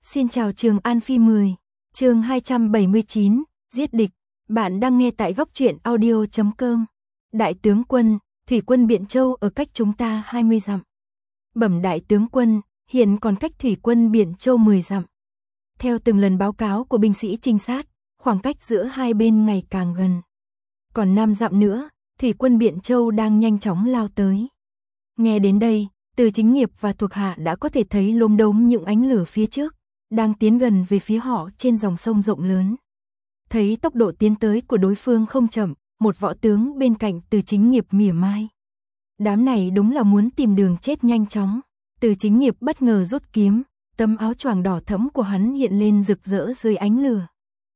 Xin chào Trường An Phi 10, chương 279, giết địch. Bạn đang nghe tại góc truyện audio.com. Đại tướng quân, thủy quân Biện Châu ở cách chúng ta 20 dặm. Bẩm đại tướng quân, hiện còn cách thủy quân Biện Châu 10 dặm. Theo từng lần báo cáo của binh sĩ trinh sát, khoảng cách giữa hai bên ngày càng gần. Còn 5 dặm nữa, thủy quân Biện Châu đang nhanh chóng lao tới. Nghe đến đây, Từ Chính Nghiệp và thuộc hạ đã có thể thấy lốm đốm những ánh lửa phía trước, đang tiến gần về phía họ trên dòng sông rộng lớn. Thấy tốc độ tiến tới của đối phương không chậm, một võ tướng bên cạnh Từ Chính Nghiệp mỉa mai. Đám này đúng là muốn tìm đường chết nhanh chóng. Từ Chính Nghiệp bất ngờ rút kiếm, tấm áo choàng đỏ thẫm của hắn hiện lên rực rỡ dưới ánh lửa.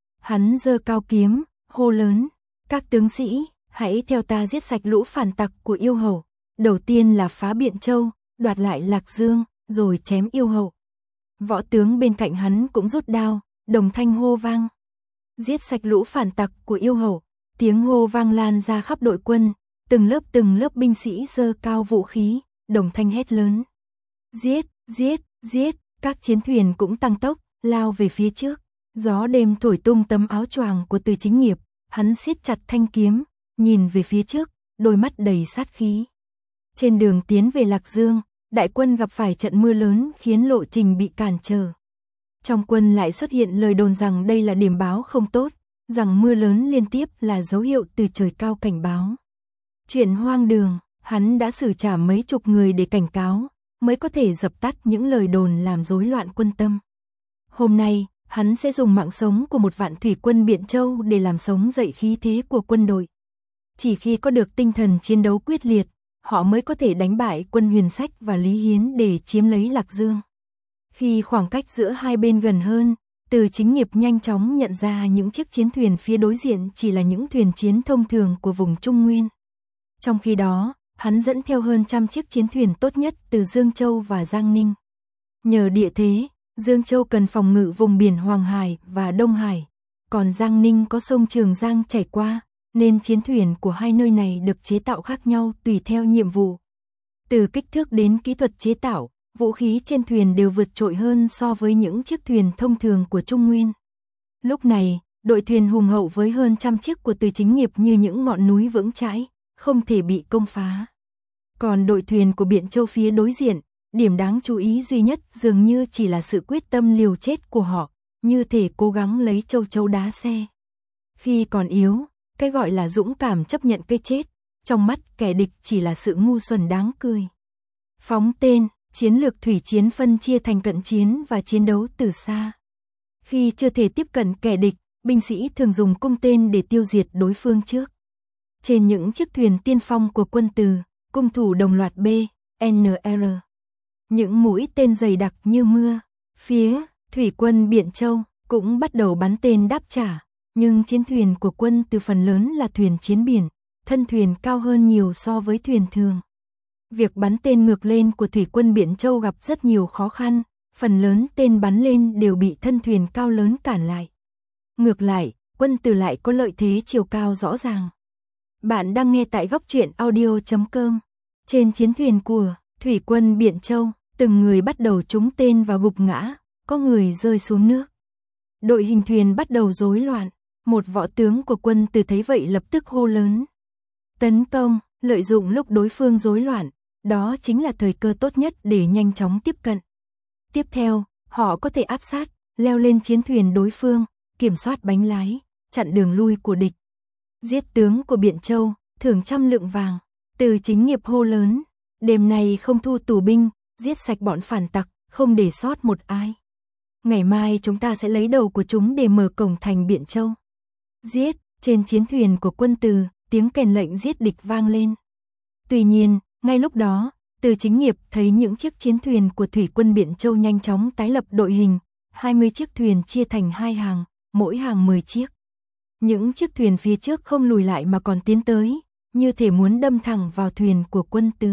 Hắn giơ cao kiếm, hô lớn: "Các tướng sĩ, hãy theo ta giết sạch lũ phản tặc của yêu hầu. Đầu tiên là phá Biện Châu, đoạt lại Lạc Dương, rồi chém yêu hầu." Võ tướng bên cạnh hắn cũng rút đao, đồng thanh hô vang: "Giết sạch lũ phản tặc của yêu hầu." Tiếng hô vang lan ra khắp đội quân, từng lớp binh sĩ giơ cao vũ khí, đồng thanh hét lớn: "Giết, giết, giết!" Các chiến thuyền cũng tăng tốc, lao về phía trước. Gió đêm thổi tung tấm áo choàng của Từ Chính Nghiệp, hắn siết chặt thanh kiếm, nhìn về phía trước, đôi mắt đầy sát khí. Trên đường tiến về Lạc Dương, đại quân gặp phải trận mưa lớn khiến lộ trình bị cản trở. Trong quân lại xuất hiện lời đồn rằng đây là điểm báo không tốt, rằng mưa lớn liên tiếp là dấu hiệu từ trời cao cảnh báo. Chuyện hoang đường, hắn đã xử trả mấy chục người để cảnh cáo, mới có thể dập tắt những lời đồn làm rối loạn quân tâm. Hôm nay, hắn sẽ dùng mạng sống của một vạn thủy quân Biện Châu để làm sống dậy khí thế của quân đội. Chỉ khi có được tinh thần chiến đấu quyết liệt, họ mới có thể đánh bại quân Huyền Sách và Lý Hiến để chiếm lấy Lạc Dương. Khi khoảng cách giữa hai bên gần hơn, Từ Chính Nghiệp nhanh chóng nhận ra những chiếc chiến thuyền phía đối diện chỉ là những thuyền chiến thông thường của vùng Trung Nguyên. Trong khi đó, hắn dẫn theo hơn 100 chiếc chiến thuyền tốt nhất từ Dương Châu và Giang Ninh. Nhờ địa thế, Dương Châu cần phòng ngự vùng biển Hoàng Hải và Đông Hải, còn Giang Ninh có sông Trường Giang chảy qua, nên chiến thuyền của hai nơi này được chế tạo khác nhau tùy theo nhiệm vụ. Từ kích thước đến kỹ thuật chế tạo, vũ khí trên thuyền đều vượt trội hơn so với những chiếc thuyền thông thường của Trung Nguyên. Lúc này, đội thuyền hùng hậu với hơn 100 chiếc của Từ Chính Nghiệp như những ngọn núi vững chãi, không thể bị công phá. Còn đội thuyền của Biện Châu phía đối diện, điểm đáng chú ý duy nhất dường như chỉ là sự quyết tâm liều chết của họ, như thể cố gắng lấy châu chấu đá xe. Khi còn yếu, cái gọi là dũng cảm chấp nhận cái chết, trong mắt kẻ địch chỉ là sự ngu xuẩn đáng cười. Phóng tên, chiến lược thủy chiến phân chia thành cận chiến và chiến đấu từ xa. Khi chưa thể tiếp cận kẻ địch, binh sĩ thường dùng cung tên để tiêu diệt đối phương trước. Trên những chiếc thuyền tiên phong của quân Từ, cung thủ đồng loạt B, NR. Những mũi tên dày đặc như mưa. Phía thủy quân Biện Châu cũng bắt đầu bắn tên đáp trả, nhưng chiến thuyền của quân Từ phần lớn là thuyền chiến biển, thân thuyền cao hơn nhiều so với thuyền thường. Việc bắn tên ngược lên của thủy quân Biện Châu gặp rất nhiều khó khăn, phần lớn tên bắn lên đều bị thân thuyền cao lớn cản lại. Ngược lại, quân Từ lại có lợi thế chiều cao rõ ràng. Bạn đang nghe tại góc truyện audio.com. Trên chiến thuyền của thủy quân Biện Châu, từng người bắt đầu trúng tên và gục ngã, có người rơi xuống nước. Đội hình thuyền bắt đầu rối loạn, một võ tướng của quân Từ thấy vậy lập tức hô lớn: "Tấn công!" Lợi dụng lúc đối phương rối loạn, đó chính là thời cơ tốt nhất để nhanh chóng tiếp cận. Tiếp theo, họ có thể áp sát, leo lên chiến thuyền đối phương, kiểm soát bánh lái, chặn đường lui của địch. Giết tướng của Biện Châu, thưởng 100 lượng vàng. Từ Chính Nghiệp hô lớn: "Đêm nay không thu tù binh, giết sạch bọn phản tặc, không để sót một ai. Ngày mai chúng ta sẽ lấy đầu của chúng để mở cổng thành Biện Châu." Giết! Trên chiến thuyền của quân Từ, tiếng kèn lệnh giết địch vang lên. Tuy nhiên, ngay lúc đó, Từ Chính Nghiệp thấy những chiếc chiến thuyền của thủy quân Biện Châu nhanh chóng tái lập đội hình, 20 chiếc thuyền chia thành 2 hàng, mỗi hàng 10 chiếc. Những chiếc thuyền phía trước không lùi lại mà còn tiến tới, như thể muốn đâm thẳng vào thuyền của quân Từ.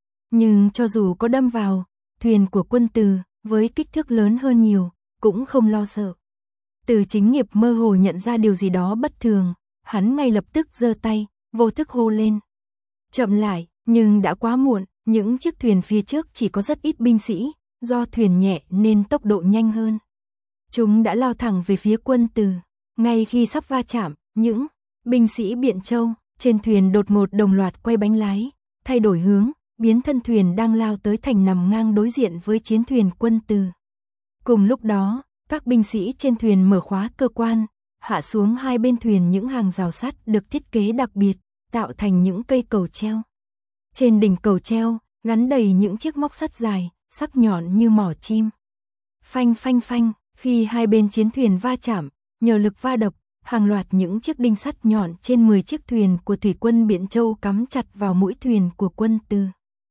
Nhưng cho dù có đâm vào, thuyền của quân Từ, với kích thước lớn hơn nhiều, cũng không lo sợ. Từ Chính Nghiệp mơ hồ nhận ra điều gì đó bất thường, hắn ngay lập tức giơ tay, vô thức hô lên: "Chậm lại!" Nhưng đã quá muộn, những chiếc thuyền phía trước chỉ có rất ít binh sĩ, do thuyền nhẹ nên tốc độ nhanh hơn. Chúng đã lao thẳng về phía quân Từ. Ngay khi sắp va chạm, những binh sĩ Biện Châu trên thuyền đột ngột đồng loạt quay bánh lái, thay đổi hướng, biến thân thuyền đang lao tới thành nằm ngang đối diện với chiến thuyền quân Từ. Cùng lúc đó, các binh sĩ trên thuyền mở khóa cơ quan, hạ xuống hai bên thuyền những hàng rào sắt được thiết kế đặc biệt, tạo thành những cây cầu treo. Trên đỉnh cầu treo, gắn đầy những chiếc móc sắt dài, sắc nhọn như mỏ chim. Phanh phanh phanh, khi hai bên chiến thuyền va chạm, nhờ lực va đập, hàng loạt những chiếc đinh sắt nhọn trên 10 chiếc thuyền của thủy quân Biện Châu cắm chặt vào mũi thuyền của quân Từ.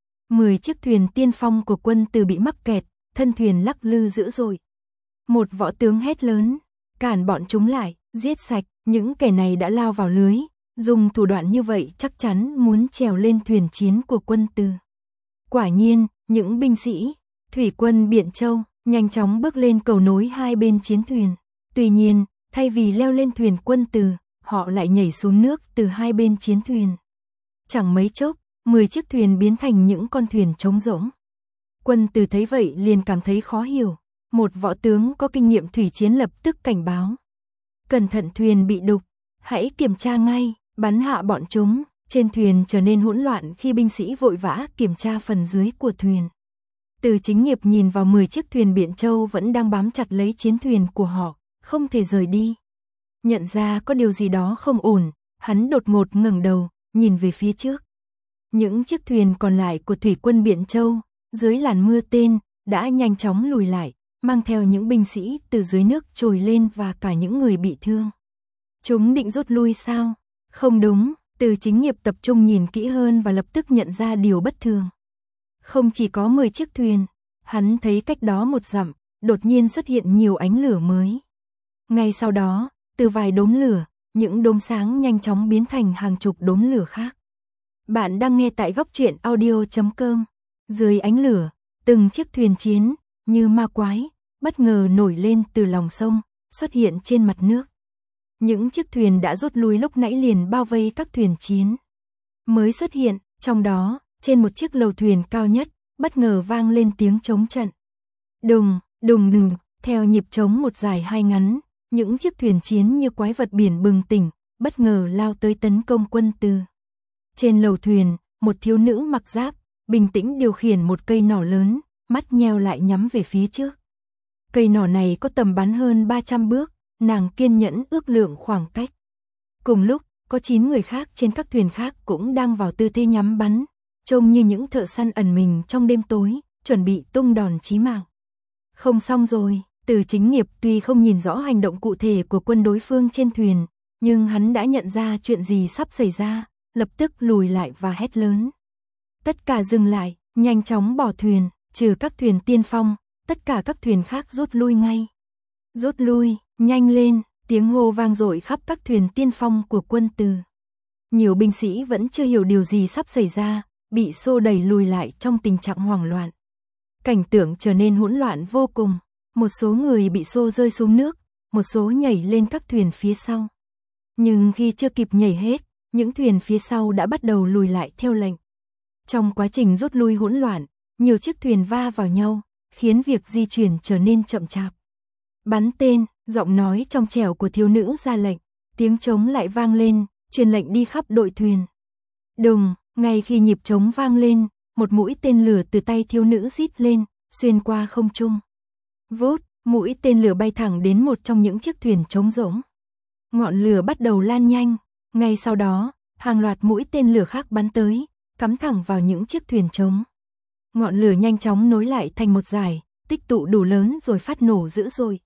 10 chiếc thuyền tiên phong của quân Từ bị mắc kẹt, thân thuyền lắc lư dữ dội. Một võ tướng hét lớn, cản bọn chúng lại, giết sạch, những kẻ này đã lao vào lưới, dùng thủ đoạn như vậy chắc chắn muốn trèo lên thuyền chiến của quân Từ. Quả nhiên, những binh sĩ thủy quân Biện Châu nhanh chóng bước lên cầu nối hai bên chiến thuyền. Tuy nhiên, thay vì leo lên thuyền quân Từ, họ lại nhảy xuống nước từ hai bên chiến thuyền. Chẳng mấy chốc, 10 chiếc thuyền biến thành những con thuyền trống rỗng. Quân Từ thấy vậy liền cảm thấy khó hiểu. Một võ tướng có kinh nghiệm thủy chiến lập tức cảnh báo. Cẩn thận thuyền bị đục, hãy kiểm tra ngay, bắn hạ bọn chúng. Trên thuyền trở nên hỗn loạn khi binh sĩ vội vã kiểm tra phần dưới của thuyền. Từ Chính Nghiệp nhìn vào 10 chiếc thuyền Biện Châu vẫn đang bám chặt lấy chiến thuyền của họ, không thể rời đi. Nhận ra có điều gì đó không ổn, hắn đột ngột ngẩng đầu, nhìn về phía trước. Những chiếc thuyền còn lại của thủy quân Biện Châu, dưới làn mưa tên, đã nhanh chóng lùi lại, mang theo những binh sĩ từ dưới nước trồi lên và cả những người bị thương. Chúng định rút lui sao? Không đúng, Từ Chính Nghiệp tập trung nhìn kỹ hơn và lập tức nhận ra điều bất thường. Không chỉ có 10 chiếc thuyền, hắn thấy cách đó một dặm, đột nhiên xuất hiện nhiều ánh lửa mới. Ngay sau đó, từ vài đốm lửa, những đốm sáng nhanh chóng biến thành hàng chục đốm lửa khác. Bạn đang nghe tại Góc Truyện Audio.com. Dưới ánh lửa, từng chiếc thuyền chiến, như ma quái, bất ngờ nổi lên từ lòng sông, xuất hiện trên mặt nước. Những chiếc thuyền đã rút lui lúc nãy liền bao vây các thuyền chiến mới xuất hiện, trong đó, trên một chiếc lầu thuyền cao nhất, bất ngờ vang lên tiếng trống trận. Đùng, đùng đùng, theo nhịp trống một dài hai ngắn, những chiếc thuyền chiến như quái vật biển bừng tỉnh, bất ngờ lao tới tấn công quân Từ. Trên lầu thuyền, một thiếu nữ mặc giáp, bình tĩnh điều khiển một cây nỏ lớn, mắt nheo lại nhắm về phía trước. Cây nỏ này có tầm bắn hơn 300 bước, nàng kiên nhẫn ước lượng khoảng cách. Cùng lúc, có 9 người khác trên các thuyền khác cũng đang vào tư thế nhắm bắn, trông như những thợ săn ẩn mình trong đêm tối, chuẩn bị tung đòn chí mạng. Không xong rồi, Từ Chính Nghiệp tuy không nhìn rõ hành động cụ thể của quân đối phương trên thuyền, nhưng hắn đã nhận ra chuyện gì sắp xảy ra, lập tức lùi lại và hét lớn. Tất cả dừng lại, nhanh chóng bỏ thuyền, trừ các thuyền tiên phong, tất cả các thuyền khác rút lui ngay. Rút lui, nhanh lên, tiếng hô vang dội khắp các thuyền tiên phong của quân Từ. Nhiều binh sĩ vẫn chưa hiểu điều gì sắp xảy ra, bị xô đẩy lùi lại trong tình trạng hoảng loạn. Cảnh tượng trở nên hỗn loạn vô cùng, một số người bị xô rơi xuống nước, một số nhảy lên các thuyền phía sau. Nhưng khi chưa kịp nhảy hết, những thuyền phía sau đã bắt đầu lùi lại theo lệnh. Trong quá trình rút lui hỗn loạn, nhiều chiếc thuyền va vào nhau, khiến việc di chuyển trở nên chậm chạp. Bắn tên, giọng nói trong trẻo của thiếu nữ ra lệnh, tiếng trống lại vang lên, truyền lệnh đi khắp đội thuyền. Đùng, ngay khi nhịp trống vang lên, một mũi tên lửa từ tay thiếu nữ rít lên, xuyên qua không trung. Vút, mũi tên lửa bay thẳng đến một trong những chiếc thuyền trống rỗng. Ngọn lửa bắt đầu lan nhanh, ngay sau đó, hàng loạt mũi tên lửa khác bắn tới, cắm thẳng vào những chiếc thuyền trống. Ngọn lửa nhanh chóng nối lại thành một dải, tích tụ đủ lớn rồi phát nổ dữ dội.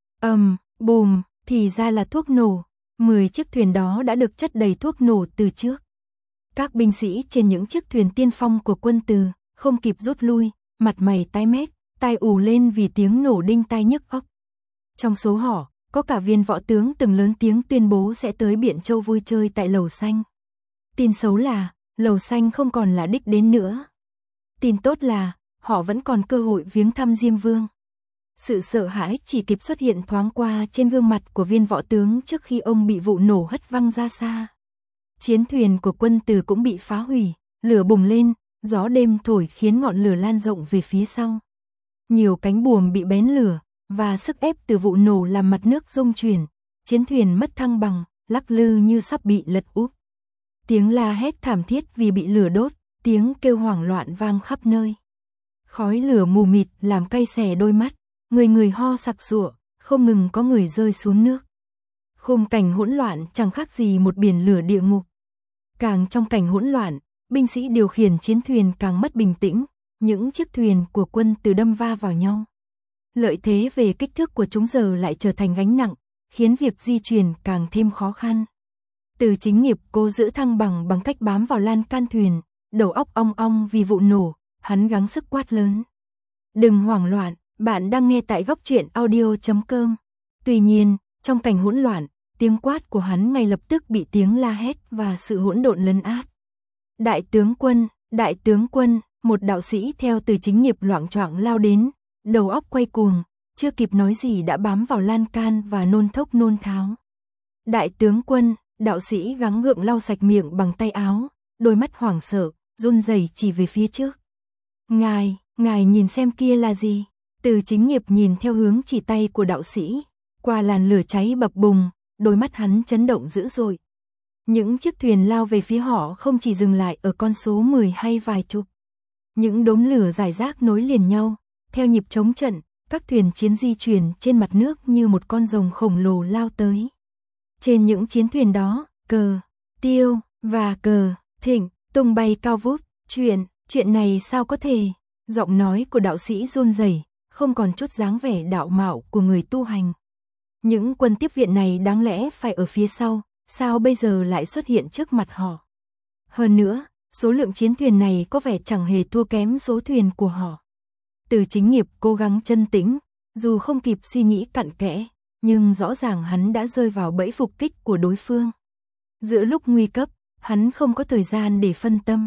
Bùm, thì ra là thuốc nổ. 10 chiếc thuyền đó đã được chất đầy thuốc nổ từ trước. Các binh sĩ trên những chiếc thuyền tiên phong của quân Từ không kịp rút lui, mặt mày tái mét, tai ù lên vì tiếng nổ đinh tai nhức óc. Trong số họ, có cả viên võ tướng từng lớn tiếng tuyên bố sẽ tới Biện Châu vui chơi tại Lầu Xanh. Tin xấu là, Lầu Xanh không còn là đích đến nữa. Tin tốt là, họ vẫn còn cơ hội viếng thăm Diêm Vương. Sự sợ hãi chỉ kịp xuất hiện thoáng qua trên gương mặt của viên võ tướng trước khi ông bị vụ nổ hất văng ra xa. Chiến thuyền của quân Từ cũng bị phá hủy, lửa bùng lên, gió đêm thổi khiến ngọn lửa lan rộng về phía sau. Nhiều cánh buồm bị bén lửa, và sức ép từ vụ nổ làm mặt nước rung chuyển, chiến thuyền mất thăng bằng, lắc lư như sắp bị lật úp. Tiếng la hét thảm thiết vì bị lửa đốt, tiếng kêu hoảng loạn vang khắp nơi. Khói lửa mù mịt làm cay xè đôi mắt, người người ho sặc sụa, không ngừng có người rơi xuống nước. Khung cảnh hỗn loạn chẳng khác gì một biển lửa địa ngục. Càng trong cảnh hỗn loạn, binh sĩ điều khiển chiến thuyền càng mất bình tĩnh, những chiếc thuyền của quân từ đâm va vào nhau. Lợi thế về kích thước của chúng giờ lại trở thành gánh nặng, khiến việc di chuyển càng thêm khó khăn. Từ Chính Nghiệp cố giữ thăng bằng cách bám vào lan can thuyền, đầu óc ong ong vì vụ nổ, hắn gắng sức quát lớn. Đừng hoảng loạn, bạn đang nghe tại Góc Truyện Audio.com. Tuy nhiên, trong cảnh hỗn loạn, tiếng quát của hắn ngay lập tức bị tiếng la hét và sự hỗn độn lấn át. Đại tướng quân, một đạo sĩ theo Từ Chính Nghiệp loạng choạng lao đến, đầu óc quay cuồng, chưa kịp nói gì đã bám vào lan can và nôn thốc nôn tháo. Đại tướng quân, đạo sĩ gắng gượng lau sạch miệng bằng tay áo, đôi mắt hoảng sợ, run rẩy chỉ về phía trước. Ngài nhìn xem kia là gì? Từ Chính Nghiệp nhìn theo hướng chỉ tay của đạo sĩ, qua làn lửa cháy bập bùng, đôi mắt hắn chấn động dữ dội. Những chiếc thuyền lao về phía họ không chỉ dừng lại ở con số 10 hay vài chục. Những đốm lửa rải rác nối liền nhau, theo nhịp chống trận, các thuyền chiến di chuyển trên mặt nước như một con rồng khổng lồ lao tới. Trên những chiến thuyền đó, cờ Tiêu và cờ Thịnh tung bay cao vút. Chuyện này sao có thể? Giọng nói của đạo sĩ run rẩy, không còn chút dáng vẻ đạo mạo của người tu hành. Những quân tiếp viện này đáng lẽ phải ở phía sau, sao bây giờ lại xuất hiện trước mặt họ? Hơn nữa, số lượng chiến thuyền này có vẻ chẳng hề thua kém số thuyền của họ. Từ Chính Nghiệp cố gắng chân tĩnh, dù không kịp suy nghĩ cặn kẽ, nhưng rõ ràng hắn đã rơi vào bẫy phục kích của đối phương. Giữa lúc nguy cấp, hắn không có thời gian để phân tâm.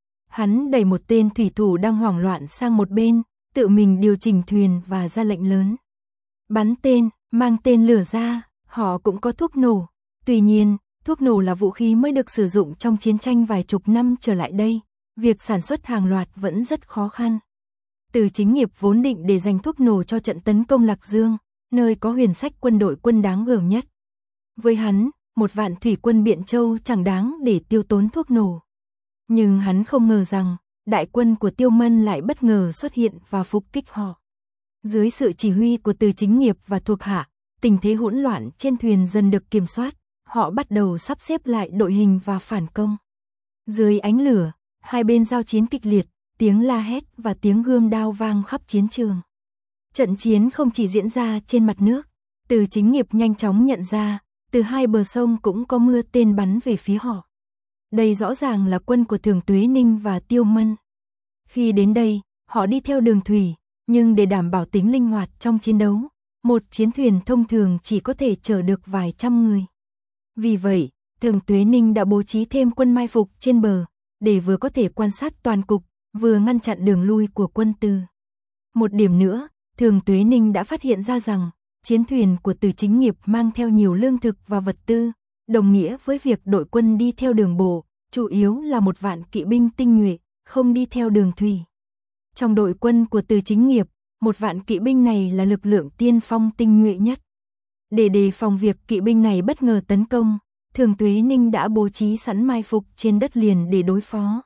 Hắn đẩy một tên thủy thủ đang hoảng loạn sang một bên, tự mình điều chỉnh thuyền và ra lệnh lớn. Bắn tên, mang tên lửa ra, họ cũng có thuốc nổ. Tuy nhiên, thuốc nổ là vũ khí mới được sử dụng trong chiến tranh vài chục năm trở lại đây, việc sản xuất hàng loạt vẫn rất khó khăn. Từ Chính Nghiệp vốn định để dành thuốc nổ cho trận tấn công Lạc Dương, nơi có huyền sách quân đội quân đáng gờm nhất. Với hắn, 1.000 thủy quân Biện Châu chẳng đáng để tiêu tốn thuốc nổ. Nhưng hắn không ngờ rằng, đại quân của Tiêu Mân lại bất ngờ xuất hiện và phục kích họ. Dưới sự chỉ huy của Từ Chính Nghiệp và thuộc hạ, tình thế hỗn loạn trên thuyền dần được kiểm soát, họ bắt đầu sắp xếp lại đội hình và phản công. Dưới ánh lửa, hai bên giao chiến kịch liệt, tiếng la hét và tiếng gươm đao vang khắp chiến trường. Trận chiến không chỉ diễn ra trên mặt nước, Từ Chính Nghiệp nhanh chóng nhận ra, từ hai bờ sông cũng có mưa tên bắn về phía họ. Đây rõ ràng là quân của Thường Tuế Ninh và Tiêu Mân. Khi đến đây, họ đi theo đường thủy, nhưng để đảm bảo tính linh hoạt trong chiến đấu, một chiến thuyền thông thường chỉ có thể chở được vài trăm người. Vì vậy, Thường Tuế Ninh đã bố trí thêm quân mai phục trên bờ, để vừa có thể quan sát toàn cục, vừa ngăn chặn đường lui của quân Từ. Một điểm nữa, Thường Tuế Ninh đã phát hiện ra rằng, chiến thuyền của Từ Chính Nghiệp mang theo nhiều lương thực và vật tư, đồng nghĩa với việc đội quân đi theo đường bộ, chủ yếu là 1.000 kỵ binh tinh nhuệ, không đi theo đường thủy. Trong đội quân của Từ Chính Nghiệp, 1.000 kỵ binh này là lực lượng tiên phong tinh nhuệ nhất. Để đề phòng việc kỵ binh này bất ngờ tấn công, Thường Tuế Ninh đã bố trí sẵn mai phục trên đất liền để đối phó.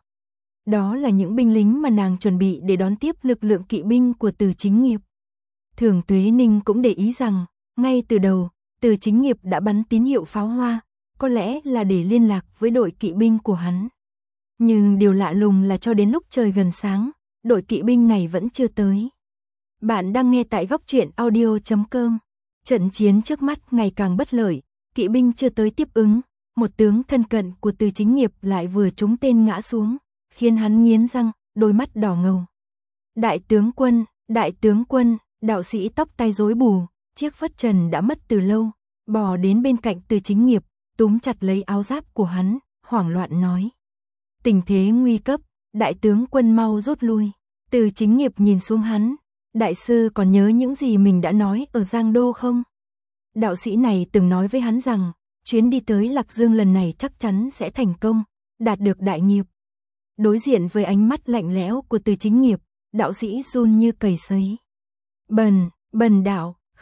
Đó là những binh lính mà nàng chuẩn bị để đón tiếp lực lượng kỵ binh của Từ Chính Nghiệp. Thường Tuế Ninh cũng để ý rằng, ngay từ đầu, Từ Chính Nghiệp đã bắn tín hiệu pháo hoa, có lẽ là để liên lạc với đội kỵ binh của hắn. Nhưng điều lạ lùng là cho đến lúc trời gần sáng, đội kỵ binh này vẫn chưa tới. Bạn đang nghe tại Góc Truyện Audio.com. Trận chiến trước mắt ngày càng bất lợi, kỵ binh chưa tới tiếp ứng, một tướng thân cận của Từ Chính Nghiệp lại vừa trúng tên ngã xuống, khiến hắn nghiến răng, đôi mắt đỏ ngầu. Đại tướng quân, đạo sĩ tóc tai rối bù, chiếc phất trần đã mất từ lâu, bò đến bên cạnh Từ Chính Nghiệp, túm chặt lấy áo giáp của hắn, hoảng loạn nói. Tình thế nguy cấp, đại tướng quân mau rút lui. Từ Chính Nghiệp nhìn xuống hắn, đại sư còn nhớ những gì mình đã nói ở Giang Đô không? Đạo sĩ này từng nói với hắn rằng, chuyến đi tới Lạc Dương lần này chắc chắn sẽ thành công, đạt được đại nghiệp. Đối diện với ánh mắt lạnh lẽo của Từ Chính Nghiệp, đạo sĩ run như cầy sấy. Bần đạo,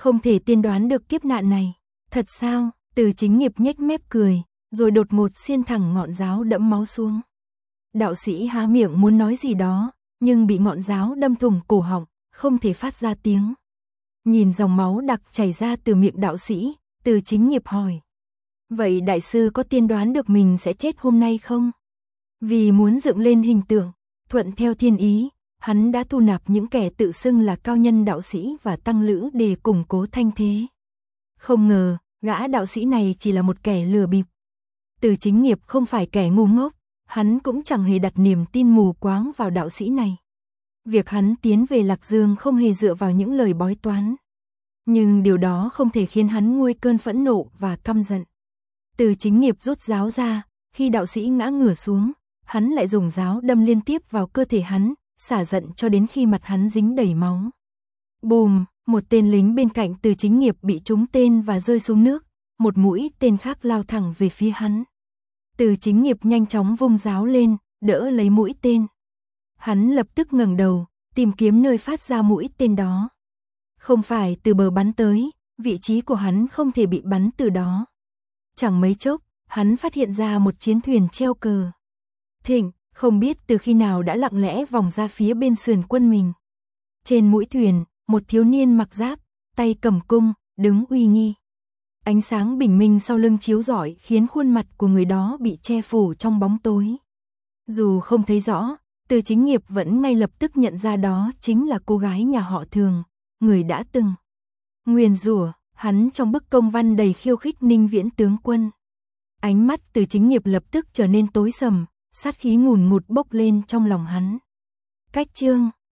Không thể tiên đoán được kiếp nạn này. Thật sao? Từ Chính Nghiệp nhếch mép cười, rồi đột ngột xiên thẳng ngọn giáo đẫm máu xuống. Đạo sĩ há miệng muốn nói gì đó, nhưng bị ngọn giáo đâm thủng cổ họng, không thể phát ra tiếng. Nhìn dòng máu đặc chảy ra từ miệng đạo sĩ, Từ Chính Nghiệp hỏi. Vậy đại sư có tiên đoán được mình sẽ chết hôm nay không? Vì muốn dựng lên hình tượng, thuận theo thiên ý, hắn đã thu nạp những kẻ tự xưng là cao nhân đạo sĩ và tăng lữ để củng cố thanh thế. Không ngờ, gã đạo sĩ này chỉ là một kẻ lừa bịp. Từ Chính Nghiệp không phải kẻ ngu ngốc, hắn cũng chẳng hề đặt niềm tin mù quáng vào đạo sĩ này. Việc hắn tiến về Lạc Dương không hề dựa vào những lời bói toán. Nhưng điều đó không thể khiến hắn nguôi cơn phẫn nộ và căm giận. Từ Chính Nghiệp rút giáo ra, khi đạo sĩ ngã ngửa xuống, hắn lại dùng giáo đâm liên tiếp vào cơ thể hắn, xả giận cho đến khi mặt hắn dính đầy máu. Bùm, một tên lính bên cạnh Từ Chính Nghiệp bị trúng tên và rơi xuống nước, một mũi tên khác lao thẳng về phía hắn. Từ Chính Nghiệp nhanh chóng vung giáo lên, đỡ lấy mũi tên. Hắn lập tức ngẩng đầu, tìm kiếm nơi phát ra mũi tên đó. Không phải từ bờ bắn tới, vị trí của hắn không thể bị bắn từ đó. Chẳng mấy chốc, hắn phát hiện ra một chiến thuyền treo cờ. Thịnh, không biết từ khi nào đã lặng lẽ vòng ra phía bên sườn quân mình. Trên mũi thuyền, một thiếu niên mặc giáp, tay cầm cung, đứng uy nghi. Ánh sáng bình minh sau lưng chiếu rọi khiến khuôn mặt của người đó bị che phủ trong bóng tối. Dù không thấy rõ, Từ Chính Nghiệp vẫn ngay lập tức nhận ra đó chính là cô gái nhà họ Thường, người đã từng nguyền rủa hắn trong bức công văn đầy khiêu khích Ninh Viễn tướng quân. Ánh mắt Từ Chính Nghiệp lập tức trở nên tối sầm, sát khí ngùn ngụt bốc lên trong lòng hắn. Cách chương